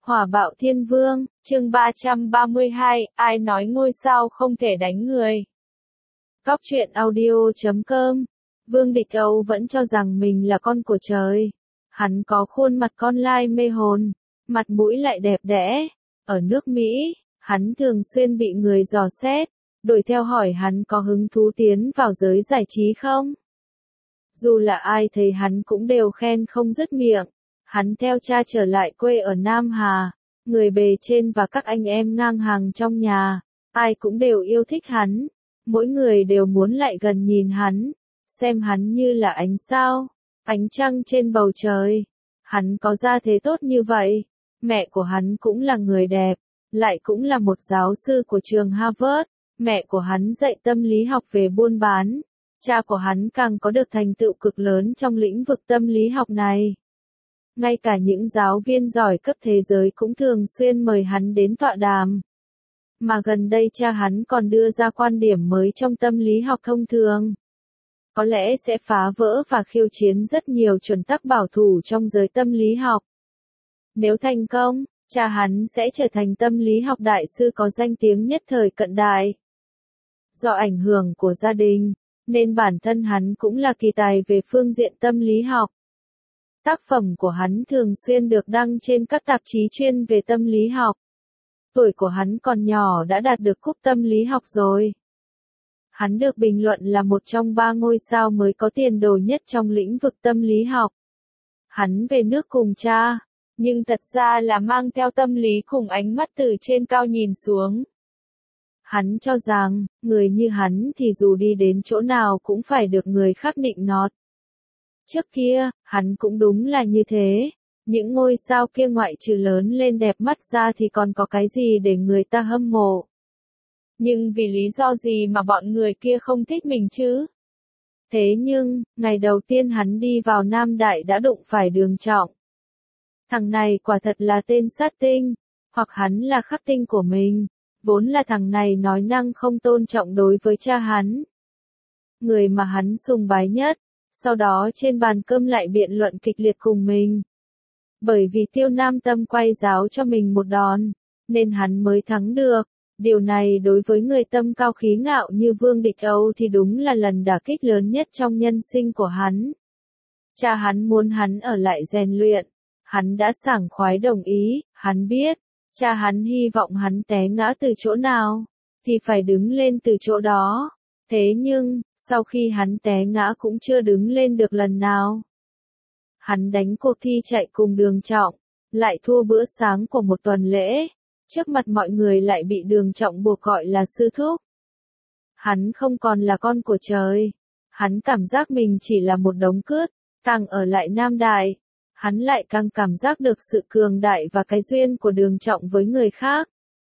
Hỏa bạo thiên vương, chương 332, ai nói ngôi sao không thể đánh người. Góc truyện audio.com. Vương Địch Âu vẫn cho rằng mình là con của trời. Hắn có khuôn mặt con lai mê hồn, mặt mũi lại đẹp đẽ. Ở nước Mỹ, hắn thường xuyên bị người dò xét, đuổi theo hỏi hắn có hứng thú tiến vào giới giải trí không. Dù là ai thấy hắn cũng đều khen không dứt miệng. Hắn theo cha trở lại quê ở Nam Hà, người bề trên và các anh em ngang hàng trong nhà, ai cũng đều yêu thích hắn, mỗi người đều muốn lại gần nhìn hắn, xem hắn như là ánh sao, ánh trăng trên bầu trời. Hắn có gia thế tốt như vậy, mẹ của hắn cũng là người đẹp, lại cũng là một giáo sư của trường Harvard, mẹ của hắn dạy tâm lý học về buôn bán, cha của hắn càng có được thành tựu cực lớn trong lĩnh vực tâm lý học này. Ngay cả những giáo viên giỏi cấp thế giới cũng thường xuyên mời hắn đến tọa đàm. Mà gần đây cha hắn còn đưa ra quan điểm mới trong tâm lý học thông thường. Có lẽ sẽ phá vỡ và khiêu chiến rất nhiều chuẩn tắc bảo thủ trong giới tâm lý học. Nếu thành công, cha hắn sẽ trở thành tâm lý học đại sư có danh tiếng nhất thời cận đại. Do ảnh hưởng của gia đình, nên bản thân hắn cũng là kỳ tài về phương diện tâm lý học. Tác phẩm của hắn thường xuyên được đăng trên các tạp chí chuyên về tâm lý học. Tuổi của hắn còn nhỏ đã đạt được cúp tâm lý học rồi. Hắn được bình luận là một trong 3 ngôi sao mới có tiền đồ nhất trong lĩnh vực tâm lý học. Hắn về nước cùng cha, nhưng thật ra là mang theo tâm lý cùng ánh mắt từ trên cao nhìn xuống. Hắn cho rằng, người như hắn thì dù đi đến chỗ nào cũng phải được người khác nịnh nọt. Trước kia, hắn cũng đúng là như thế. Những ngôi sao kia ngoại trừ lớn lên đẹp mắt ra thì còn có cái gì để người ta hâm mộ. Nhưng vì lý do gì mà bọn người kia không thích mình chứ? Thế nhưng, ngày đầu tiên hắn đi vào Nam Đại đã đụng phải Đường Trọng. Thằng này quả thật là tên sát tinh, hoặc hắn là khắc tinh của mình. Vốn là thằng này nói năng không tôn trọng đối với cha hắn. Người mà hắn sùng bái nhất. Sau đó trên bàn cơm lại biện luận kịch liệt cùng mình. Bởi vì Tiêu Nam Tâm quay giáo cho mình một đòn, nên hắn mới thắng được. Điều này đối với người tâm cao khí ngạo như Vương Địch Âu thì đúng là lần đả kích lớn nhất trong nhân sinh của hắn. Cha hắn muốn hắn ở lại rèn luyện. Hắn đã sảng khoái đồng ý, hắn biết, cha hắn hy vọng hắn té ngã từ chỗ nào, thì phải đứng lên từ chỗ đó. Thế nhưng, sau khi hắn té ngã cũng chưa đứng lên được lần nào. Hắn đánh cuộc thi chạy cùng Đường Trọng, lại thua bữa sáng của một tuần lễ, trước mặt mọi người lại bị Đường Trọng buộc gọi là sư thúc. Hắn không còn là con của trời, hắn cảm giác mình chỉ là một đống cướp, càng ở lại Nam Đại, hắn lại càng cảm giác được sự cường đại và cái duyên của Đường Trọng với người khác.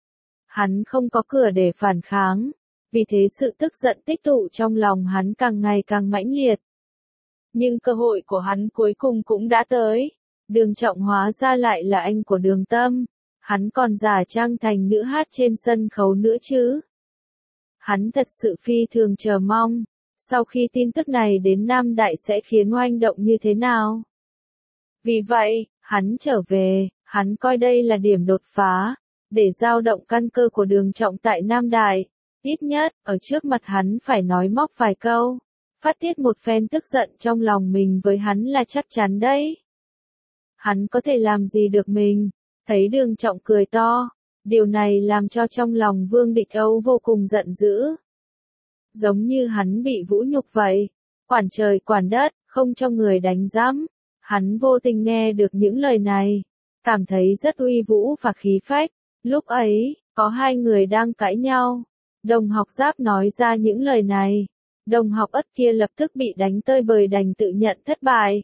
Hắn không có cửa để phản kháng. Vì thế sự tức giận tích tụ trong lòng hắn càng ngày càng mãnh liệt. Nhưng cơ hội của hắn cuối cùng cũng đã tới. Đường Trọng hóa ra lại là anh của Đường Tâm. Hắn còn giả trang thành nữ hát trên sân khấu nữa chứ. Hắn thật sự phi thường chờ mong. Sau khi tin tức này đến Nam Đại sẽ khiến oanh động như thế nào? Vì vậy, hắn trở về, hắn coi đây là điểm đột phá, để dao động căn cơ của Đường Trọng tại Nam Đại. Ít nhất, ở trước mặt hắn phải nói móc vài câu. Phát tiết một phen tức giận trong lòng mình với hắn là chắc chắn đấy. Hắn có thể làm gì được mình? Thấy Đường Trọng cười to. Điều này làm cho trong lòng Vương Địch Âu vô cùng giận dữ. Giống như hắn bị vũ nhục vậy. Quản trời quản đất, không cho người đánh giám. Hắn vô tình nghe được những lời này. Cảm thấy rất uy vũ và khí phách. Lúc ấy, có 2 người đang cãi nhau. Đồng học Giáp nói ra những lời này. Đồng học Ất kia lập tức bị đánh tơi bời đành tự nhận thất bại.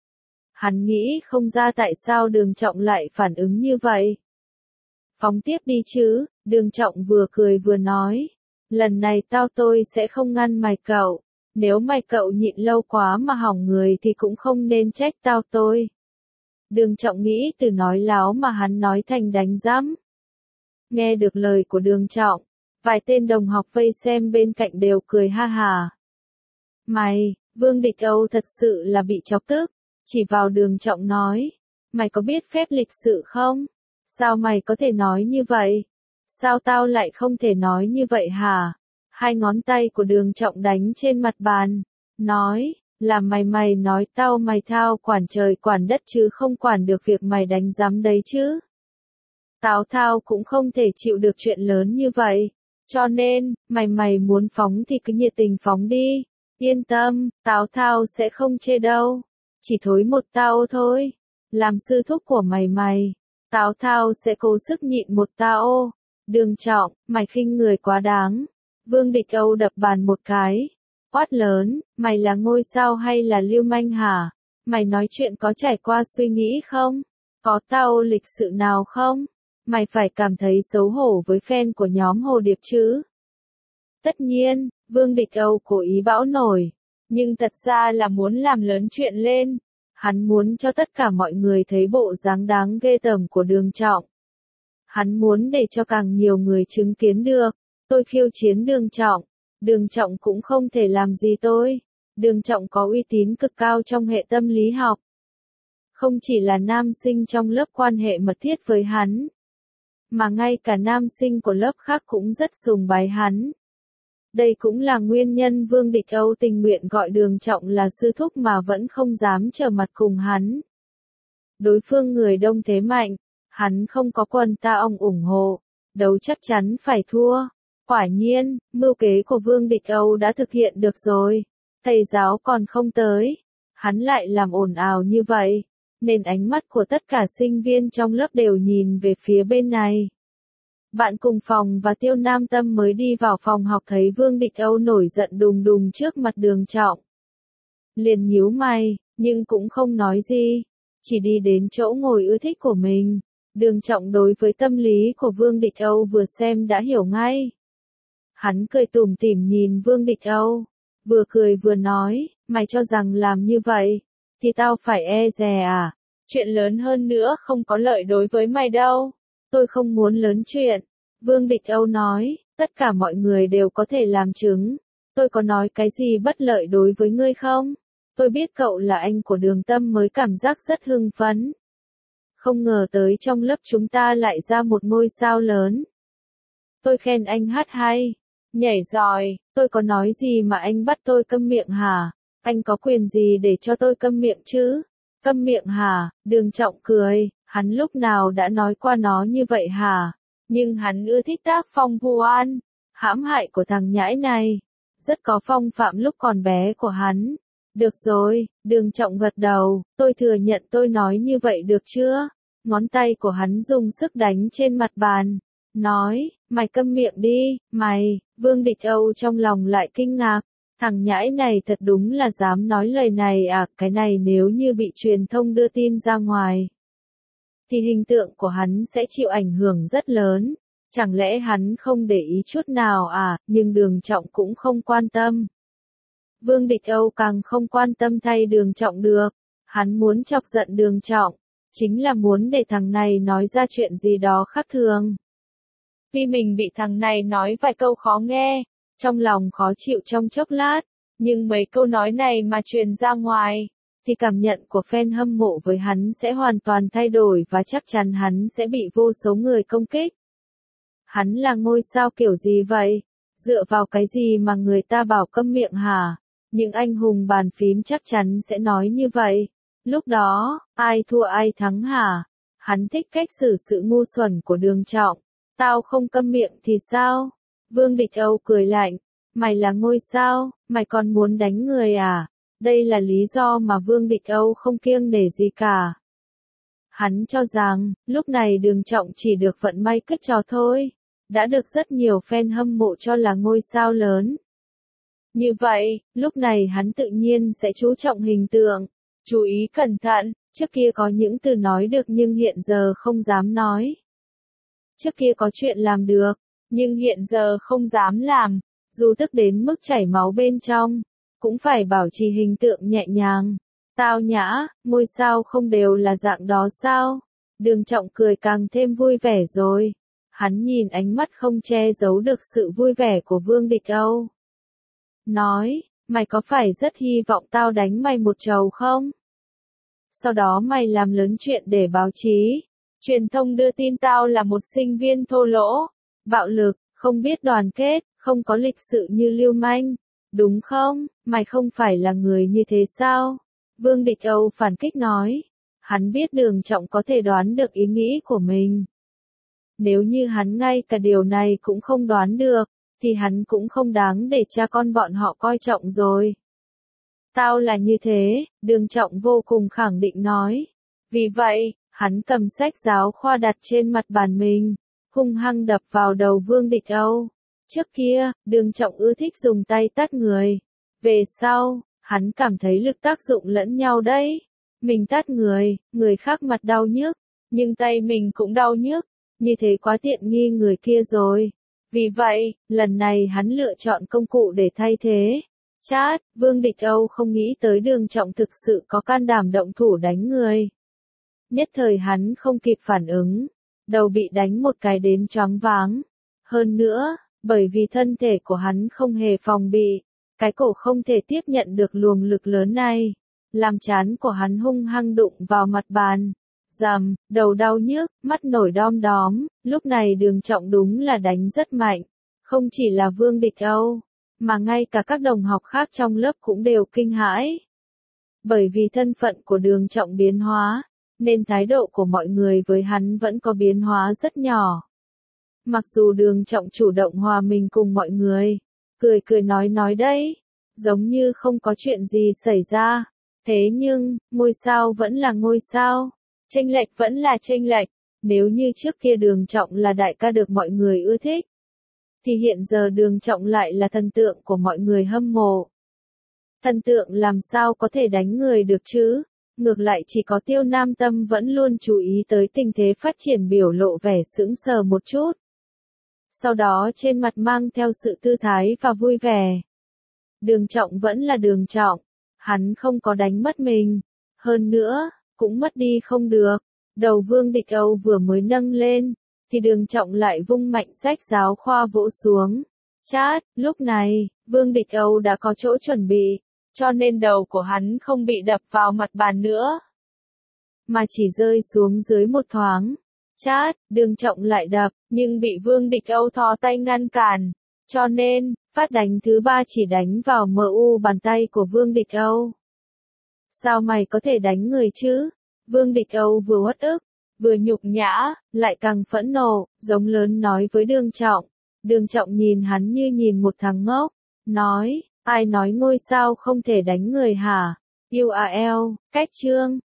Hắn nghĩ không ra tại sao Đường Trọng lại phản ứng như vậy. Phóng tiếp đi chứ, Đường Trọng vừa cười vừa nói. Lần này tôi sẽ không ngăn mày cậu. Nếu mày cậu nhịn lâu quá mà hỏng người thì cũng không nên trách tôi. Đường Trọng nghĩ từ nói láo mà hắn nói thành đánh giám. Nghe được lời của Đường Trọng. Vài tên đồng học vây xem bên cạnh đều cười ha hà. Mày, Vương Địch Âu thật sự là bị chọc tức, chỉ vào Đường Trọng nói. Mày có biết phép lịch sự không? Sao mày có thể nói như vậy? Sao tao lại không thể nói như vậy hả? Hai ngón tay của Đường Trọng đánh trên mặt bàn, nói, là mày nói tao mày thao quản trời quản đất chứ không quản được việc mày đánh giám đấy chứ. Tào Thao cũng không thể chịu được chuyện lớn như vậy, cho nên, mày muốn phóng thì cứ nhiệt tình phóng đi, yên tâm, Tào Thao sẽ không chê đâu, chỉ thối một tao thôi, làm sư thúc của mày, Tào Thao sẽ cố sức nhịn một tao. Đường Trọng, mày khinh người quá đáng. Vương Địch Âu đập bàn một cái, quát lớn, mày là ngôi sao hay là lưu manh hả? Mày nói chuyện có trải qua suy nghĩ không? Có tao lịch sự nào không? Mày phải cảm thấy xấu hổ với fan của nhóm Hồ Điệp chứ. Tất nhiên, Vương Địch Âu cố ý bão nổi, nhưng thật ra là muốn làm lớn chuyện lên. Hắn muốn cho tất cả mọi người thấy bộ dáng đáng ghê tởm của Đường Trọng. Hắn muốn để cho càng nhiều người chứng kiến được, tôi khiêu chiến Đường Trọng cũng không thể làm gì tôi. Đường Trọng có uy tín cực cao trong hệ tâm lý học. Không chỉ là nam sinh trong lớp quan hệ mật thiết với hắn, mà ngay cả nam sinh của lớp khác cũng rất sùng bái hắn. Đây cũng là nguyên nhân Vương Địch Âu tình nguyện gọi Đường Trọng là sư thúc mà vẫn không dám trở mặt cùng hắn. Đối phương người đông thế mạnh, hắn không có quân ta ông ủng hộ, đấu chắc chắn phải thua. Quả nhiên, mưu kế của Vương Địch Âu đã thực hiện được rồi. Thầy giáo còn không tới, hắn lại làm ồn ào như vậy, nên ánh mắt của tất cả sinh viên trong lớp đều nhìn về phía bên này. Bạn cùng phòng và Tiêu Nam Tâm mới đi vào phòng học thấy Vương Địch Âu nổi giận đùng đùng trước mặt Đường Trọng. Liền nhíu mày, nhưng cũng không nói gì, chỉ đi đến chỗ ngồi ưa thích của mình. Đường Trọng đối với tâm lý của Vương Địch Âu vừa xem đã hiểu ngay. Hắn cười tủm tỉm nhìn Vương Địch Âu, vừa cười vừa nói, mày cho rằng làm như vậy, thì tao phải e dè à? Chuyện lớn hơn nữa không có lợi đối với mày đâu. Tôi không muốn lớn chuyện. Vương Địch Âu nói, tất cả mọi người đều có thể làm chứng. Tôi có nói cái gì bất lợi đối với ngươi không? Tôi biết cậu là anh của Đường Tâm mới cảm giác rất hưng phấn. Không ngờ tới trong lớp chúng ta lại ra một ngôi sao lớn. Tôi khen anh hát hay, nhảy giỏi, tôi có nói gì mà anh bắt tôi câm miệng hả? Anh có quyền gì để cho tôi câm miệng chứ? Câm miệng hả? Đường Trọng cười, hắn lúc nào đã nói qua nó như vậy hả? Nhưng hắn ưa thích tác phong vu oan, hãm hại của thằng nhãi này. Rất có phong phạm lúc còn bé của hắn. Được rồi, Đường Trọng gật đầu, tôi thừa nhận tôi nói như vậy được chưa? Ngón tay của hắn dùng sức đánh trên mặt bàn. Nói, mày câm miệng đi, mày. Vương Địch Âu trong lòng lại kinh ngạc. Thằng nhãi này thật đúng là dám nói lời này à, cái này nếu như bị truyền thông đưa tin ra ngoài, thì hình tượng của hắn sẽ chịu ảnh hưởng rất lớn. Chẳng lẽ hắn không để ý chút nào à, nhưng Đường Trọng cũng không quan tâm. Vương Địch Âu càng không quan tâm thay Đường Trọng được. Hắn muốn chọc giận Đường Trọng, chính là muốn để thằng này nói ra chuyện gì đó khác thường. Vì mình bị thằng này nói vài câu khó nghe, trong lòng khó chịu trong chốc lát, nhưng mấy câu nói này mà truyền ra ngoài, thì cảm nhận của fan hâm mộ với hắn sẽ hoàn toàn thay đổi và chắc chắn hắn sẽ bị vô số người công kích. Hắn là ngôi sao kiểu gì vậy? Dựa vào cái gì mà người ta bảo câm miệng hả? Những anh hùng bàn phím chắc chắn sẽ nói như vậy. Lúc đó, ai thua ai thắng hả? Hắn thích cách xử sự ngu xuẩn của Đường Trọng. Tao không câm miệng thì sao? Vương Địch Âu cười lạnh. Mày là ngôi sao, mày còn muốn đánh người à? Đây là lý do mà Vương Địch Âu không kiêng nể gì cả. Hắn cho rằng, lúc này Đường Trọng chỉ được vận may cứt trò thôi. Đã được rất nhiều fan hâm mộ cho là ngôi sao lớn. Như vậy, lúc này hắn tự nhiên sẽ chú trọng hình tượng. Chú ý cẩn thận, trước kia có những từ nói được nhưng hiện giờ không dám nói. Trước kia có chuyện làm được, nhưng hiện giờ không dám làm. Dù tức đến mức chảy máu bên trong, cũng phải bảo trì hình tượng nhẹ nhàng, tao nhã, ngôi sao không đều là dạng đó sao? Đường Trọng cười càng thêm vui vẻ rồi. Hắn nhìn ánh mắt không che giấu được sự vui vẻ của Vương Địch Âu. Nói, mày có phải rất hy vọng tao đánh mày một trầu không? Sau đó mày làm lớn chuyện để báo chí. Truyền thông đưa tin tao là một sinh viên thô lỗ, bạo lực, không biết đoàn kết, không có lịch sự như lưu manh. Đúng không? Mày không phải là người như thế sao? Vương Địch Âu phản kích nói. Hắn biết Đường Trọng có thể đoán được ý nghĩ của mình. Nếu như hắn ngay cả điều này cũng không đoán được, thì hắn cũng không đáng để cha con bọn họ coi trọng rồi. Tao là như thế, Đường Trọng vô cùng khẳng định nói. Vì vậy, hắn cầm sách giáo khoa đặt trên mặt bàn mình, hung hăng đập vào đầu Vương Địch Âu. Trước kia, Đường Trọng ưa thích dùng tay tát người. Về sau, hắn cảm thấy lực tác dụng lẫn nhau đấy. Mình tát người, người khác mặt đau nhức, nhưng tay mình cũng đau nhức. Như thế quá tiện nghi người kia rồi. Vì vậy, lần này hắn lựa chọn công cụ để thay thế. Chát, Vương Địch Âu không nghĩ tới Đường Trọng thực sự có can đảm động thủ đánh người. Nhất thời hắn không kịp phản ứng, đầu bị đánh một cái đến choáng váng. Hơn nữa, bởi vì thân thể của hắn không hề phòng bị, cái cổ không thể tiếp nhận được luồng lực lớn này, làm trán của hắn hung hăng đụng vào mặt bàn. Rầm, đầu đau nhức, mắt nổi đom đóm, lúc này Đường Trọng đúng là đánh rất mạnh. Không chỉ là Vương Địch Âu, mà ngay cả các đồng học khác trong lớp cũng đều kinh hãi. Bởi vì thân phận của Đường Trọng biến hóa, nên thái độ của mọi người với hắn vẫn có biến hóa rất nhỏ. Mặc dù Đường Trọng chủ động hòa mình cùng mọi người, cười cười nói đấy, giống như không có chuyện gì xảy ra. Thế nhưng, ngôi sao vẫn là ngôi sao, chênh lệch vẫn là chênh lệch. Nếu như trước kia Đường Trọng là đại ca được mọi người ưa thích, thì hiện giờ Đường Trọng lại là thần tượng của mọi người hâm mộ. Thần tượng làm sao có thể đánh người được chứ? Ngược lại chỉ có Tiêu Nam Tâm vẫn luôn chú ý tới tình thế phát triển, biểu lộ vẻ sững sờ một chút. Sau đó trên mặt mang theo sự tư thái và vui vẻ. Đường Trọng vẫn là Đường Trọng, hắn không có đánh mất mình. Hơn nữa, cũng mất đi không được. Đầu Vương Địch Âu vừa mới nâng lên, thì Đường Trọng lại vung mạnh sách giáo khoa vỗ xuống. Chát, lúc này, Vương Địch Âu đã có chỗ chuẩn bị, cho nên đầu của hắn không bị đập vào mặt bàn nữa, mà chỉ rơi xuống dưới một thoáng. Chát, Đường Trọng lại đập, nhưng bị Vương Địch Âu thò tay ngăn cản, cho nên, phát đánh thứ ba chỉ đánh vào mu bàn tay của Vương Địch Âu. Sao mày có thể đánh người chứ? Vương Địch Âu vừa uất ức, vừa nhục nhã, lại càng phẫn nộ, giống lớn nói với Đường Trọng. Đường Trọng nhìn hắn như nhìn một thằng ngốc, nói, ai nói ngôi sao không thể đánh người hả? URL, cách chương.